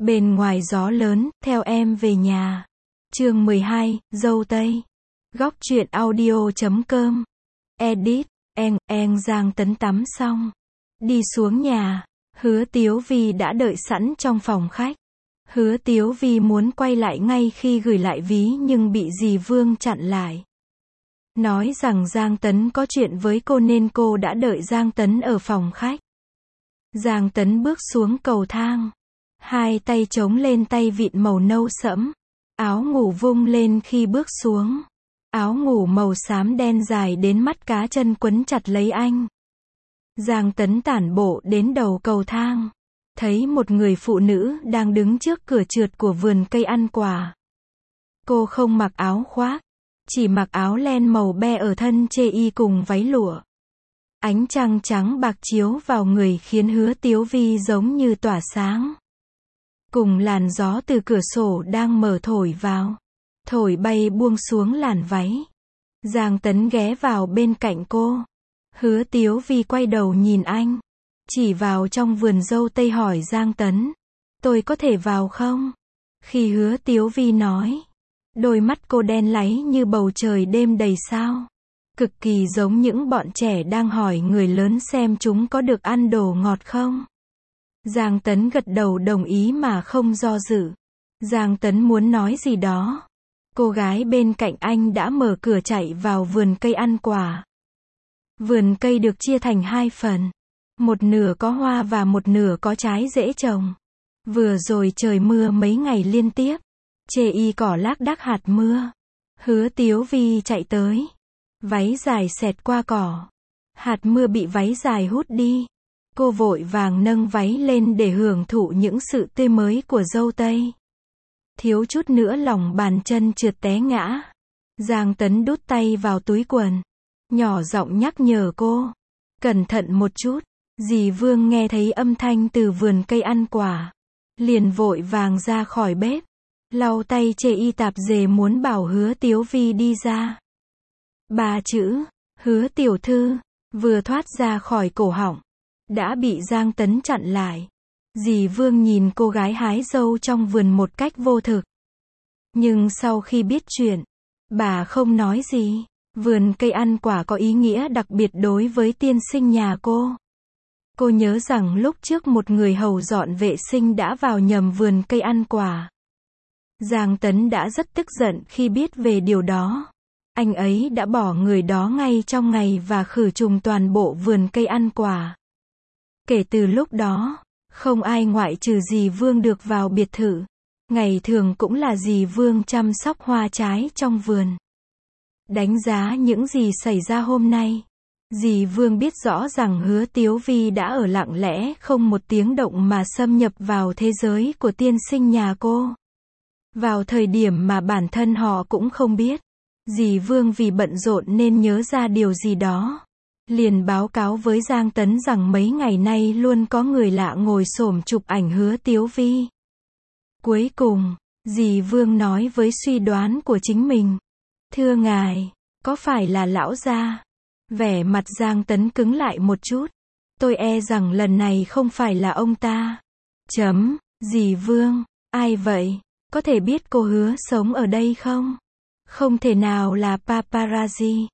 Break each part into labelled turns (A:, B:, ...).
A: Bên ngoài gió lớn, theo em về nhà. Chương 12, dâu tây. Góc truyện audio.com. Edit, Giang Tấn tắm xong. Đi xuống nhà, Hứa Tiếu Vi đã đợi sẵn trong phòng khách. Hứa Tiếu Vi muốn quay lại ngay khi gửi lại ví nhưng bị dì Vương chặn lại. Nói rằng Giang Tấn có chuyện với cô nên cô đã đợi Giang Tấn ở phòng khách. Giang Tấn bước xuống cầu thang. Hai tay chống lên tay vịn màu nâu sẫm. Áo ngủ vung lên khi bước xuống. Áo ngủ màu xám đen dài đến mắt cá chân quấn chặt lấy anh. Giang Tấn tản bộ đến đầu cầu thang. Thấy một người phụ nữ đang đứng trước cửa trượt của vườn cây ăn quả. Cô không mặc áo khoác, chỉ mặc áo len màu be ở thân chê y cùng váy lụa. Ánh trăng trắng bạc chiếu vào người khiến Hứa Tiếu Vi giống như tỏa sáng. Cùng làn gió từ cửa sổ đang mở thổi vào. Thổi bay buông xuống làn váy. Giang Tấn ghé vào bên cạnh cô. Hứa Tiếu Vi quay đầu nhìn anh. Chỉ vào trong vườn dâu tây hỏi Giang Tấn. Tôi có thể vào không? Khi Hứa Tiếu Vi nói. Đôi mắt cô đen láy như bầu trời đêm đầy sao. Cực kỳ giống những bọn trẻ đang hỏi người lớn xem chúng có được ăn đồ ngọt không. Giang Tấn gật đầu đồng ý mà không do dự. Giang Tấn muốn nói gì đó. Cô gái bên cạnh anh đã mở cửa chạy vào vườn cây ăn quả. Vườn cây được chia thành hai phần. Một nửa có hoa và một nửa có trái dễ trồng. Vừa rồi trời mưa mấy ngày liên tiếp. Chê y cỏ lác đác hạt mưa. Hứa Tiếu Vi chạy tới. Váy dài xẹt qua cỏ. Hạt mưa bị váy dài hút đi. Cô vội vàng nâng váy lên để hưởng thụ những sự tươi mới của dâu tây. Thiếu chút nữa lòng bàn chân trượt té ngã. Giang Tấn đút tay vào túi quần. Nhỏ giọng nhắc nhở cô. Cẩn thận một chút. Dì Vương nghe thấy âm thanh từ vườn cây ăn quả. Liền vội vàng ra khỏi bếp. Lau tay chê y tạp dề muốn bảo Hứa Tiếu Vi đi ra. Ba chữ, Hứa tiểu thư, vừa thoát ra khỏi cổ họng. Đã bị Giang Tấn chặn lại. Dì Vương nhìn cô gái hái dâu trong vườn một cách vô thực. Nhưng sau khi biết chuyện, bà không nói gì. Vườn cây ăn quả có ý nghĩa đặc biệt đối với tiên sinh nhà cô. Cô nhớ rằng lúc trước một người hầu dọn vệ sinh đã vào nhầm vườn cây ăn quả. Giang Tấn đã rất tức giận khi biết về điều đó. Anh ấy đã bỏ người đó ngay trong ngày và khử trùng toàn bộ vườn cây ăn quả. Kể từ lúc đó, không ai ngoại trừ dì Vương được vào biệt thự. Ngày thường cũng là dì Vương chăm sóc hoa trái trong vườn. Đánh giá những gì xảy ra hôm nay. Dì Vương biết rõ rằng Hứa Tiếu Vi đã ở lặng lẽ không một tiếng động mà xâm nhập vào thế giới của tiên sinh nhà cô. Vào thời điểm mà bản thân họ cũng không biết. Dì Vương vì bận rộn nên nhớ ra điều gì đó. Liền báo cáo với Giang Tấn rằng mấy ngày nay luôn có người lạ ngồi xổm chụp ảnh Hứa Tiếu Vi. Cuối cùng, dì Vương nói với suy đoán của chính mình. Thưa ngài, có phải là lão gia? Vẻ mặt Giang Tấn cứng lại một chút. Tôi e rằng lần này không phải là ông ta. Dì Vương, ai vậy? Có thể biết cô Hứa sống ở đây không? Không thể nào là paparazzi.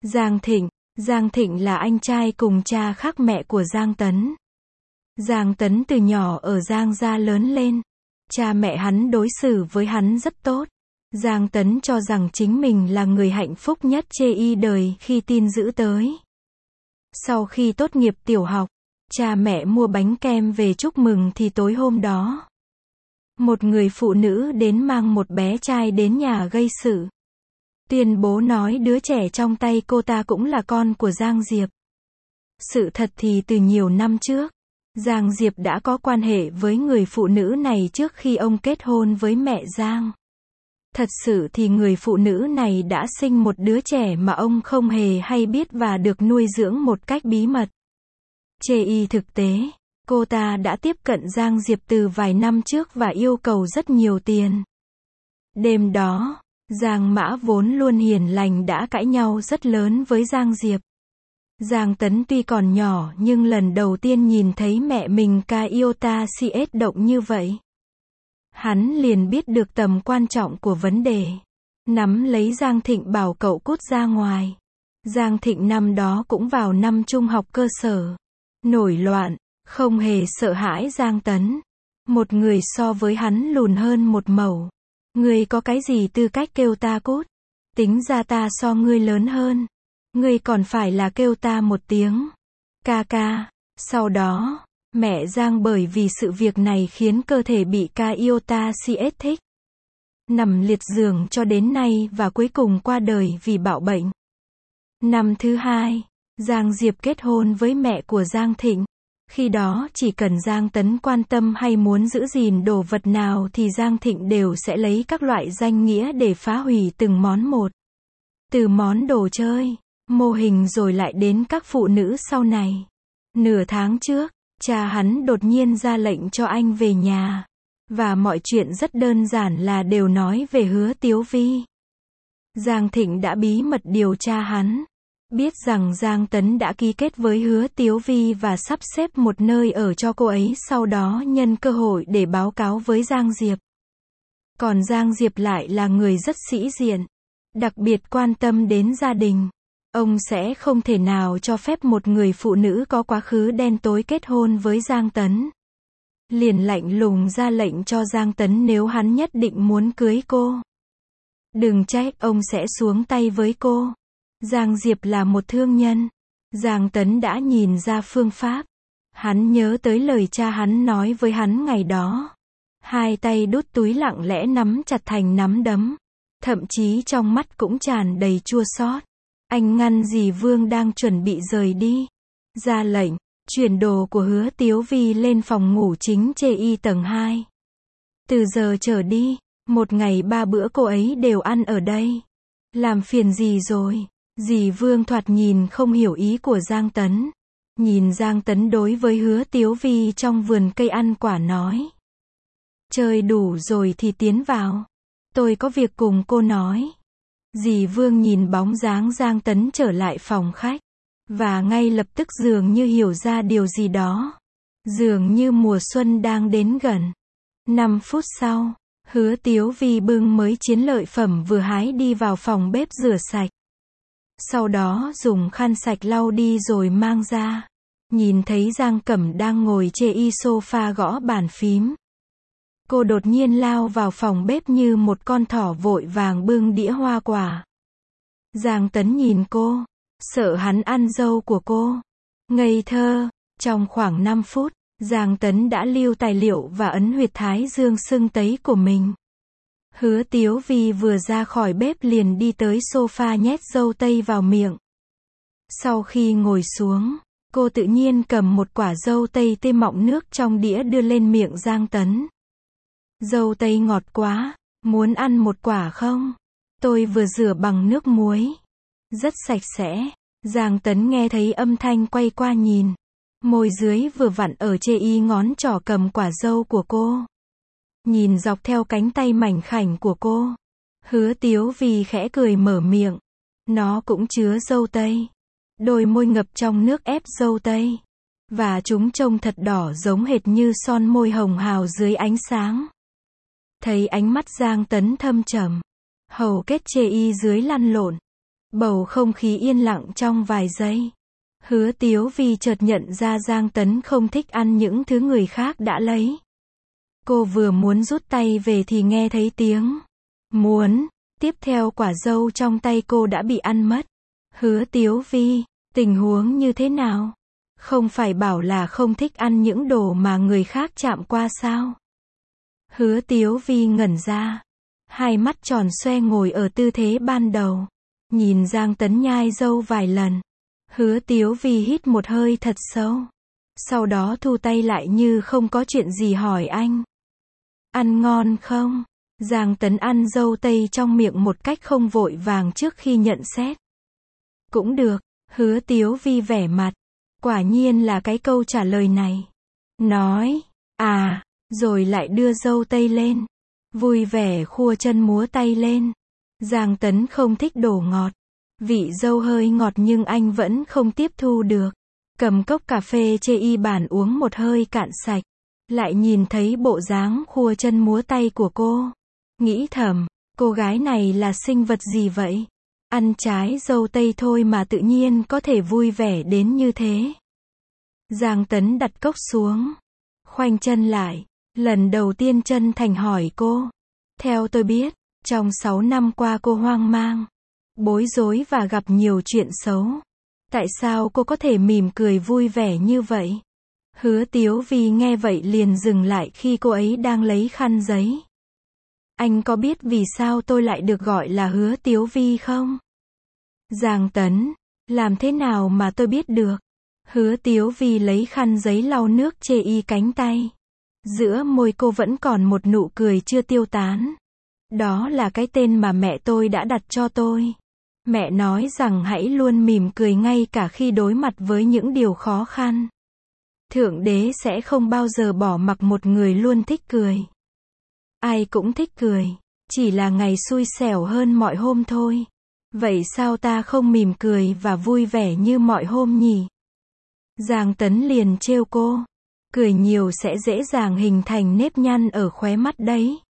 A: Giang Thịnh là anh trai cùng cha khác mẹ của Giang Tấn. Giang Tấn từ nhỏ ở Giang gia lớn lên. Cha mẹ hắn đối xử với hắn rất tốt. Giang Tấn cho rằng chính mình là người hạnh phúc nhất chê y đời khi tin dữ tới. Sau khi tốt nghiệp tiểu học, cha mẹ mua bánh kem về chúc mừng thì tối hôm đó. Một người phụ nữ đến mang một bé trai đến nhà gây sự. Tuyên bố nói đứa trẻ trong tay cô ta cũng là con của Giang Diệp. Sự thật thì từ nhiều năm trước, Giang Diệp đã có quan hệ với người phụ nữ này trước khi ông kết hôn với mẹ Giang. Thật sự thì người phụ nữ này đã sinh một đứa trẻ mà ông không hề hay biết và được nuôi dưỡng một cách bí mật. Chê y thực tế, cô ta đã tiếp cận Giang Diệp từ vài năm trước và yêu cầu rất nhiều tiền. Đêm đó, Giang Mã vốn luôn hiền lành đã cãi nhau rất lớn với Giang Diệp. Giang Tấn tuy còn nhỏ nhưng lần đầu tiên nhìn thấy mẹ mình Caiota CS động như vậy. Hắn liền biết được tầm quan trọng của vấn đề. Nắm lấy Giang Thịnh bảo cậu cút ra ngoài. Giang Thịnh năm đó cũng vào năm trung học cơ sở. Nổi loạn, không hề sợ hãi Giang Tấn. Một người so với hắn lùn hơn một mẩu. Ngươi có cái gì tư cách kêu ta cút? Tính ra ta so ngươi lớn hơn. Ngươi còn phải là kêu ta một tiếng. Ca ca. Sau đó, mẹ Giang bởi vì sự việc này khiến cơ thể bị ca iota CS thích. Nằm liệt giường cho đến nay và cuối cùng qua đời vì bạo bệnh. Năm thứ hai, Giang Diệp kết hôn với mẹ của Giang Thịnh. Khi đó chỉ cần Giang Tấn quan tâm hay muốn giữ gìn đồ vật nào thì Giang Thịnh đều sẽ lấy các loại danh nghĩa để phá hủy từng món một. Từ món đồ chơi, mô hình rồi lại đến các phụ nữ sau này. Nửa tháng trước, cha hắn đột nhiên ra lệnh cho anh về nhà. Và mọi chuyện rất đơn giản là đều nói về Hứa Tiếu Vi. Giang Thịnh đã bí mật điều tra hắn. Biết rằng Giang Tấn đã ký kết với Hứa Tiếu Vi và sắp xếp một nơi ở cho cô ấy, sau đó nhân cơ hội để báo cáo với Giang Diệp. Còn Giang Diệp lại là người rất sĩ diện, đặc biệt quan tâm đến gia đình. Ông sẽ không thể nào cho phép một người phụ nữ có quá khứ đen tối kết hôn với Giang Tấn. Liền lạnh lùng ra lệnh cho Giang Tấn nếu hắn nhất định muốn cưới cô. Đừng trách ông sẽ xuống tay với cô. Giang Diệp là một thương nhân. Giang Tấn đã nhìn ra phương pháp. Hắn nhớ tới lời cha hắn nói với hắn ngày đó. Hai tay đút túi lặng lẽ nắm chặt thành nắm đấm. Thậm chí trong mắt cũng tràn đầy chua xót. Anh ngăn dì Vương đang chuẩn bị rời đi. Ra lệnh, chuyển đồ của Hứa Tiếu Vi lên phòng ngủ chính chê y tầng 2. Từ giờ trở đi, một ngày 3 bữa cô ấy đều ăn ở đây. Làm phiền gì rồi? Dì Vương thoạt nhìn không hiểu ý của Giang Tấn. Nhìn Giang Tấn đối với Hứa Tiếu Vi trong vườn cây ăn quả nói. Chơi đủ rồi thì tiến vào. Tôi có việc cùng cô nói. Dì Vương nhìn bóng dáng Giang Tấn trở lại phòng khách. Và ngay lập tức dường như hiểu ra điều gì đó. Dường như mùa xuân đang đến gần. 5 phút sau, Hứa Tiếu Vi bưng mới chiến lợi phẩm vừa hái đi vào phòng bếp rửa sạch. Sau đó dùng khăn sạch lau đi rồi mang ra. Nhìn thấy Giang Cẩm đang ngồi chê y sofa gõ bàn phím. Cô đột nhiên lao vào phòng bếp như một con thỏ vội vàng bưng đĩa hoa quả. Giang Tấn nhìn cô, sợ hắn ăn dâu của cô. Ngây thơ, trong khoảng 5 phút, Giang Tấn đã lưu tài liệu và ấn huyệt thái dương sưng tấy của mình. Hứa Tiếu Vi vừa ra khỏi bếp liền đi tới sofa nhét dâu tây vào miệng. Sau khi ngồi xuống, cô tự nhiên cầm một quả dâu tây tươi mọng nước trong đĩa đưa lên miệng Giang Tấn. Dâu tây ngọt quá, muốn ăn một quả không? Tôi vừa rửa bằng nước muối. Rất sạch sẽ. Giang Tấn nghe thấy âm thanh quay qua nhìn. Môi dưới vừa vặn ở chê y ngón trỏ cầm quả dâu của cô. Nhìn dọc theo cánh tay mảnh khảnh của cô. Hứa Tiếu Vi khẽ cười mở miệng. Nó cũng chứa dâu tây. Đôi môi ngập trong nước ép dâu tây. Và chúng trông thật đỏ giống hệt như son môi hồng hào dưới ánh sáng. Thấy ánh mắt Giang Tấn thâm trầm. Hầu kết chê y dưới lăn lộn. Bầu không khí yên lặng trong vài giây. Hứa Tiếu Vi chợt nhận ra Giang Tấn không thích ăn những thứ người khác đã lấy. Cô vừa muốn rút tay về thì nghe thấy tiếng muốn. Tiếp theo quả dâu trong tay cô đã bị ăn mất. Hứa Tiếu Vi, tình huống như thế nào? Không phải bảo là không thích ăn những đồ mà người khác chạm qua sao? Hứa Tiếu Vi ngẩn ra. Hai mắt tròn xoe ngồi ở tư thế ban đầu. Nhìn Giang Tấn nhai dâu vài lần. Hứa Tiếu Vi hít một hơi thật sâu. Sau đó thu tay lại như không có chuyện gì hỏi anh. Ăn ngon không? Giang Tấn ăn dâu tây trong miệng một cách không vội vàng trước khi nhận xét. Cũng được. Hứa Tiếu Vi vẻ mặt. Quả nhiên là cái câu trả lời này. Nói. À. Rồi lại đưa dâu tây lên. Vui vẻ khua chân múa tay lên. Giang Tấn không thích đồ ngọt. Vị dâu hơi ngọt nhưng anh vẫn không tiếp thu được. Cầm cốc cà phê chê y bản uống một hơi cạn sạch. lại nhìn thấy bộ dáng khua chân múa tay của cô. Nghĩ thầm, cô gái này là sinh vật gì vậy? Ăn trái dâu tây thôi mà tự nhiên có thể vui vẻ đến như thế. Giang Tấn đặt cốc xuống, khoanh chân lại, lần đầu tiên chân thành hỏi cô. Theo tôi biết, trong 6 năm qua cô hoang mang, bối rối và gặp nhiều chuyện xấu. Tại sao cô có thể mỉm cười vui vẻ như vậy? Hứa Tiếu Vi nghe vậy liền dừng lại khi cô ấy đang lấy khăn giấy. Anh có biết vì sao tôi lại được gọi là Hứa Tiếu Vi không? Giang Tấn, làm thế nào mà tôi biết được? Hứa Tiếu Vi lấy khăn giấy lau nước chê y cánh tay. Giữa môi cô vẫn còn một nụ cười chưa tiêu tán. Đó là cái tên mà mẹ tôi đã đặt cho tôi. Mẹ nói rằng hãy luôn mỉm cười ngay cả khi đối mặt với những điều khó khăn. Thượng đế sẽ không bao giờ bỏ mặc một người luôn thích cười. Ai cũng thích cười, chỉ là ngày xui xẻo hơn mọi hôm thôi. Vậy sao ta không mỉm cười và vui vẻ như mọi hôm nhỉ? Giang Tấn liền trêu cô. Cười nhiều sẽ dễ dàng hình thành nếp nhăn ở khóe mắt đấy.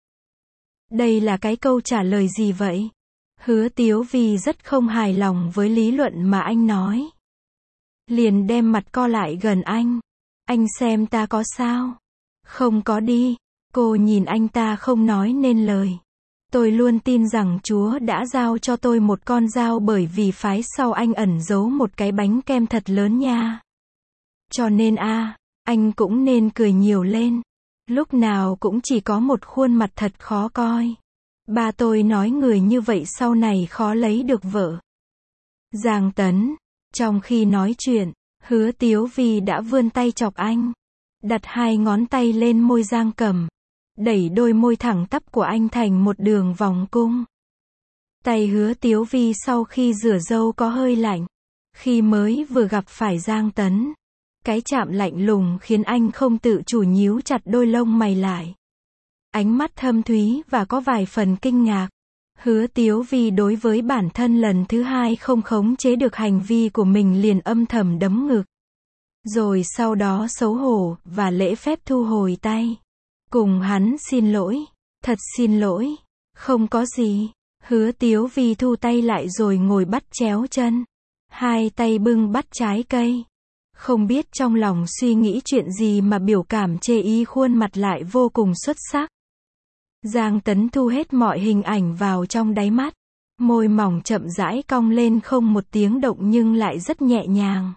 A: Đây là cái câu trả lời gì vậy? Hứa Tiếu Vi rất không hài lòng với lý luận mà anh nói. Liền đem mặt co lại gần anh. Anh xem ta có sao? Không có đi. Cô nhìn anh ta không nói nên lời. Tôi luôn tin rằng Chúa đã giao cho tôi một con dao bởi vì phái sau anh ẩn giấu một cái bánh kem thật lớn nha. Cho nên anh cũng nên cười nhiều lên. Lúc nào cũng chỉ có một khuôn mặt thật khó coi. Ba tôi nói người như vậy sau này khó lấy được vợ. Giang Tấn, trong khi nói chuyện, Hứa Tiếu Vi đã vươn tay chọc anh. Đặt 2 ngón tay lên môi Giang Cầm. Đẩy đôi môi thẳng tắp của anh thành một đường vòng cung. Tay Hứa Tiếu Vi sau khi rửa râu có hơi lạnh. Khi mới vừa gặp phải Giang Tấn. Cái chạm lạnh lùng khiến anh không tự chủ nhíu chặt đôi lông mày lại. Ánh mắt thâm thúy và có vài phần kinh ngạc. Hứa Tiếu Vi đối với bản thân lần thứ 2 không khống chế được hành vi của mình liền âm thầm đấm ngực. Rồi sau đó xấu hổ và lễ phép thu hồi tay. Cùng hắn xin lỗi. Thật xin lỗi. Không có gì. Hứa Tiếu Vi thu tay lại rồi ngồi bắt chéo chân. 2 tay bưng bắt trái cây. Không biết trong lòng suy nghĩ chuyện gì mà biểu cảm chê y khuôn mặt lại vô cùng xuất sắc. Giang Tấn thu hết mọi hình ảnh vào trong đáy mắt. Môi mỏng chậm rãi cong lên không một tiếng động nhưng lại rất nhẹ nhàng.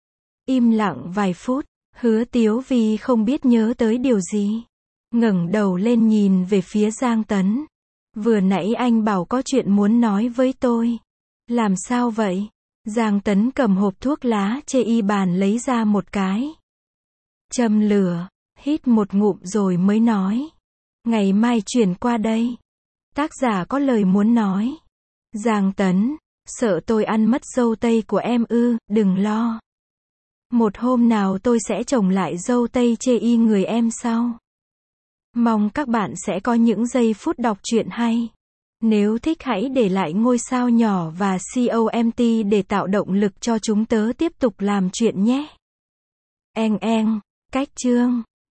A: Im lặng vài phút, Hứa Tiếu Vi không biết nhớ tới điều gì. Ngẩng đầu lên nhìn về phía Giang Tấn. Vừa nãy anh bảo có chuyện muốn nói với tôi. Làm sao vậy? Giang Tấn cầm hộp thuốc lá chê y bàn lấy ra một cái. Châm lửa, hít một ngụm rồi mới nói. Ngày mai chuyển qua đây. Tác giả có lời muốn nói. Giang Tấn, sợ tôi ăn mất dâu tây của em ư? Đừng lo. Một hôm nào tôi sẽ trồng lại dâu tây chê y người em sau. Mong các bạn sẽ có những giây phút đọc truyện hay. Nếu thích hãy để lại ngôi sao nhỏ và comment để tạo động lực cho chúng tớ tiếp tục làm chuyện nhé. Cách chương